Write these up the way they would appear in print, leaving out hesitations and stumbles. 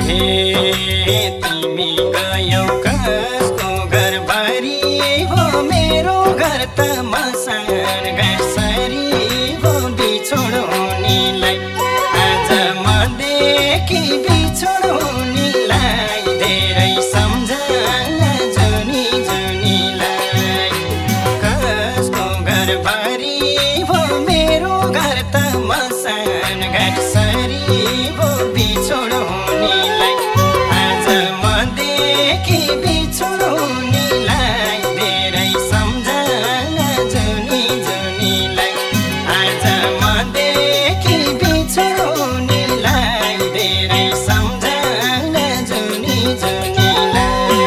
तिमी गयौ कसको घरबारी हो मेरो घर त मसान घाटसरी हो बिछोड हुनेलाई आज मदेखि बिछोड हुनेलाई धेरै सम्झना जुनी जुनीलाई कसको घरबारी हो मेरो घर त मसान घाटसरी हो बिछोड हुनेलाई आज मदेखि बिछोड हुनेलाई धेरै सम्झना जुनी जुनीलाई आज मदेखि बिछोड हुनेलाई धेरै सम्झना जुनी जुनीलाई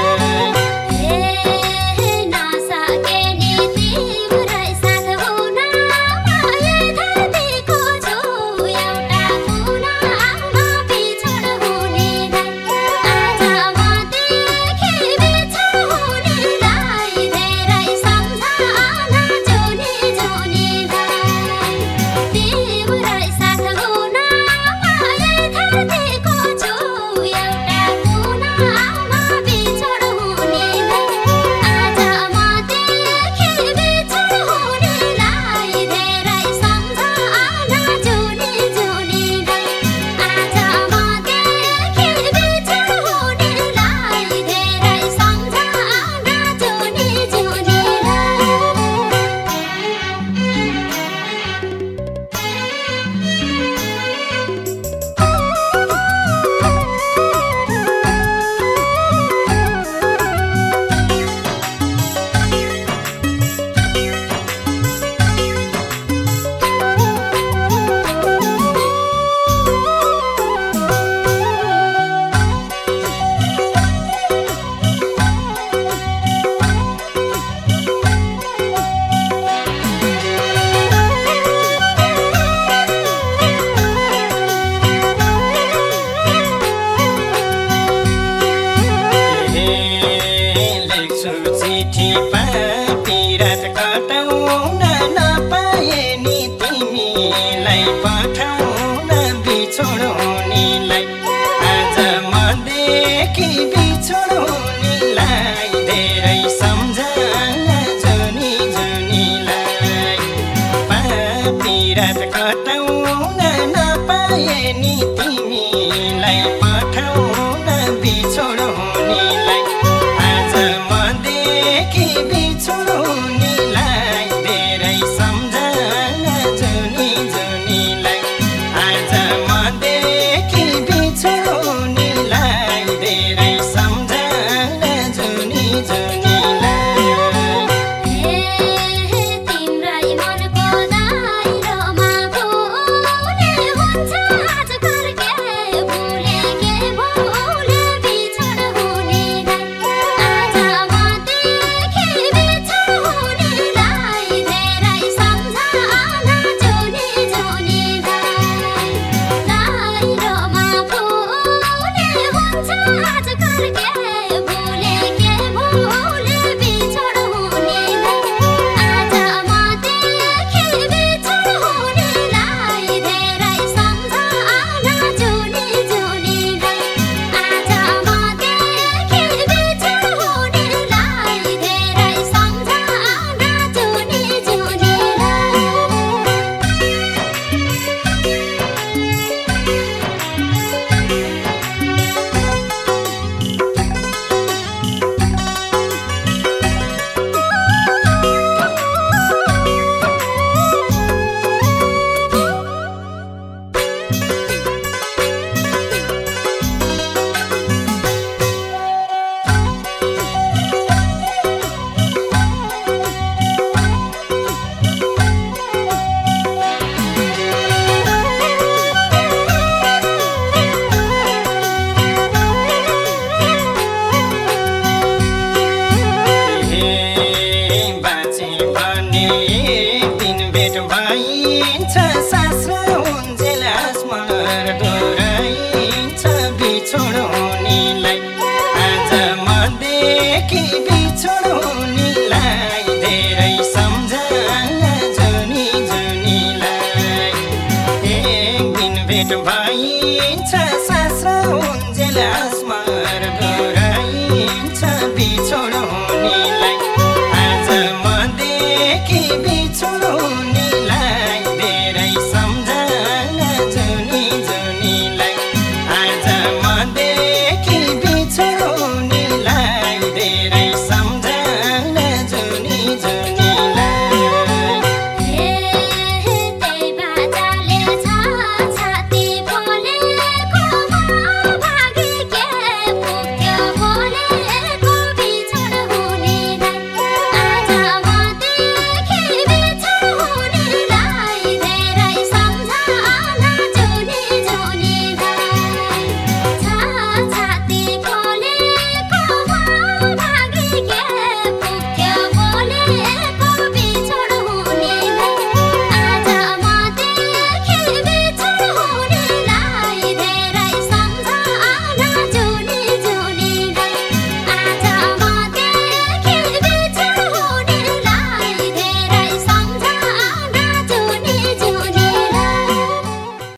पिरात कटाउन नपाए नि तिमीलाई पठाउन बिछोड हुनेलाई आज मदेखि बिछोड हुनेलाई धेरै सम्झना जुनी जुनीलाई पिरात कटाउन नपाए नि तिमीलाई पठाउन बिछोड हुनेलाई आज मदेखि बिछोड हुनेलाई धेरै सम्झना जुनी जुनीलाई आज मदेखि बिछोड हुनेलाई धेरै सम्झना जुनी जुनीलाई भेट भइन्छ सास र कैलाश मार्ग